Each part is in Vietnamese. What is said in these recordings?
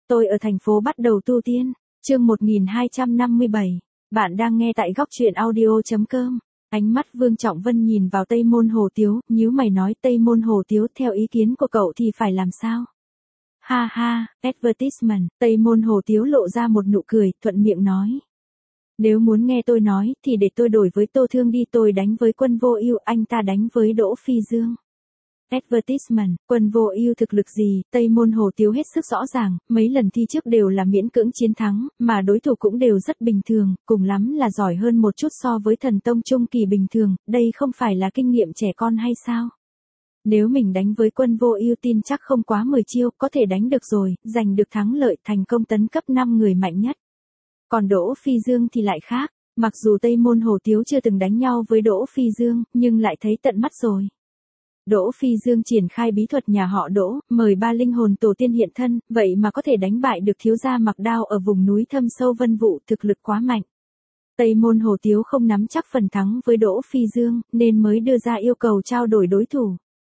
Tôi ở thành phố bắt đầu tu tiên. Chương 1257. Bạn đang nghe tại góc truyện audio.com. Ánh mắt Vương Trọng Vân nhìn vào Tây Môn Hồ Tiếu, nhíu mày nói Tây Môn Hồ Tiếu theo ý kiến của cậu thì phải làm sao? Ha ha, advertisement. Tây Môn Hồ Tiếu lộ ra một nụ cười, thuận miệng nói. Nếu muốn nghe tôi nói thì để tôi đổi với Tô Thương đi, tôi đánh với Quân Vô Ưu, anh ta đánh với Đỗ Phi Dương. Advertisement, Quân Vô Ưu thực lực gì, Tây Môn Hồ Tiếu hết sức rõ ràng, mấy lần thi trước đều là miễn cưỡng chiến thắng, mà đối thủ cũng đều rất bình thường, cùng lắm là giỏi hơn một chút so với thần tông trung kỳ bình thường, đây không phải là kinh nghiệm trẻ con hay sao? Nếu mình đánh với Quân Vô Ưu tin chắc không quá 10 chiêu, có thể đánh được rồi, giành được thắng lợi, thành công tấn cấp 5 người mạnh nhất. Còn Đỗ Phi Dương thì lại khác, mặc dù Tây Môn Hồ Tiếu chưa từng đánh nhau với Đỗ Phi Dương, nhưng lại thấy tận mắt rồi. Đỗ Phi Dương triển khai bí thuật nhà họ Đỗ, mời 3 linh hồn tổ tiên hiện thân, vậy mà có thể đánh bại được thiếu gia Mặc Đao ở vùng núi thâm sâu Vân Vũ, thực lực quá mạnh. Tây Môn Hồ Tiếu không nắm chắc phần thắng với Đỗ Phi Dương, nên mới đưa ra yêu cầu trao đổi đối thủ.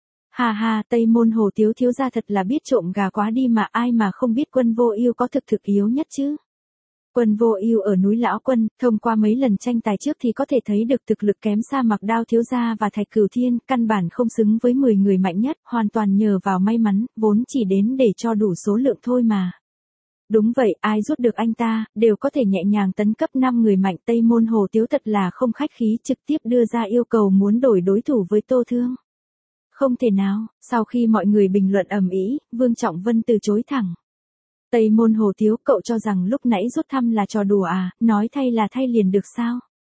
Ha ha, Tây Môn Hồ Tiếu thiếu gia thật là biết trộm gà quá đi mà, ai mà không biết Quân Vô Ưu có thực yếu nhất chứ. Quân Vô Ưu ở núi Lão Quân, thông qua mấy lần tranh tài trước thì có thể thấy được thực lực kém xa Mặc Đao thiếu gia và Thạch Cửu Thiên, căn bản không xứng với 10 người mạnh nhất, hoàn toàn nhờ vào may mắn, vốn chỉ đến để cho đủ số lượng thôi mà. Đúng vậy, ai rút được anh ta, đều có thể nhẹ nhàng tấn cấp 5 người mạnh. Tây Môn Hồ Tiếu thật là không khách khí, trực tiếp đưa ra yêu cầu muốn đổi đối thủ với Tô Thương. Không thể nào, sau khi mọi người bình luận ầm ĩ, Vương Trọng Vân từ chối thẳng. Tây Môn Hồ Tiếu, cậu cho rằng lúc nãy rút thăm là trò đùa à, nói thay là thay liền được sao?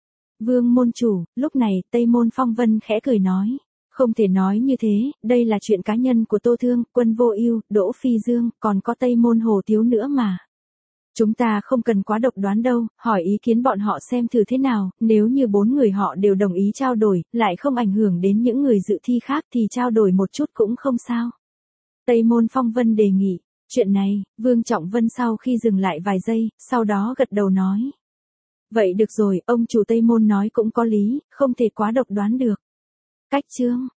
Vương môn chủ, lúc này Tây Môn Phong Vân khẽ cười nói. Không thể nói như thế, đây là chuyện cá nhân của Tô Thương, Quân Vô Ưu, Đỗ Phi Dương, còn có Tây Môn Hồ Tiếu nữa mà. Chúng ta không cần quá độc đoán đâu, hỏi ý kiến bọn họ xem thử thế nào, nếu như 4 người họ đều đồng ý trao đổi, lại không ảnh hưởng đến những người dự thi khác thì trao đổi một chút cũng không sao. Tây Môn Phong Vân đề nghị. Chuyện này, Vương Trọng Vân sau khi dừng lại vài giây, sau đó gật đầu nói. Vậy được rồi, ông chủ Tây Môn nói cũng có lý, không thể quá độc đoán được. Cách chương.